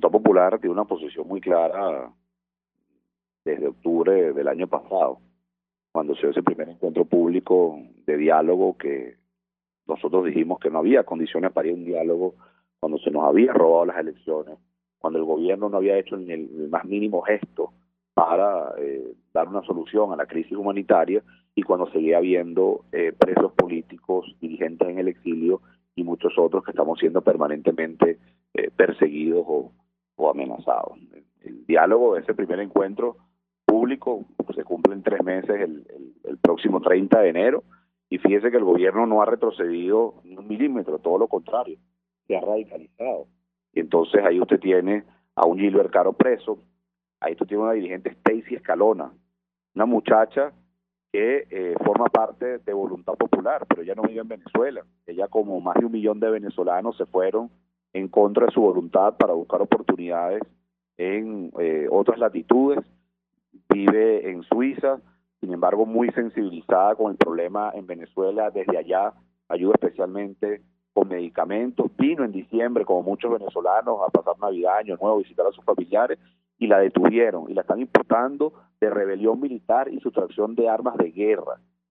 Voluntad Popular tiene una posición muy clara desde octubre del año pasado, cuando se dio ese primer encuentro público de diálogo, que nosotros dijimos que no había condiciones para ir a un diálogo cuando se nos había robado las elecciones, cuando el gobierno no había hecho ni el más mínimo gesto para dar una solución a la crisis humanitaria, y cuando seguía habiendo presos políticos, dirigentes en el exilio y muchos otros que estamos siendo permanentemente perseguidos o amenazados. El diálogo de ese primer encuentro público se cumple en 3 meses, el próximo 30 de enero, y fíjese que el gobierno no ha retrocedido ni un milímetro, todo lo contrario, se ha radicalizado. Y entonces ahí usted tiene a un Gilbert Caro preso, ahí tú tienes una dirigente, Stacy Escalona, una muchacha que forma parte de Voluntad Popular, pero ella no vive en Venezuela. Ella, como más de 1 millón de venezolanos, se fueron en contra de su voluntad para buscar oportunidades en otras latitudes. Vive en Suiza, sin embargo muy sensibilizada con el problema en Venezuela desde allá, ayuda especialmente con medicamentos. Vino en diciembre, como muchos venezolanos, a pasar Navidad, Año Nuevo, a visitar a sus familiares, y la detuvieron y la están imputando de rebelión militar y sustracción de armas de guerra.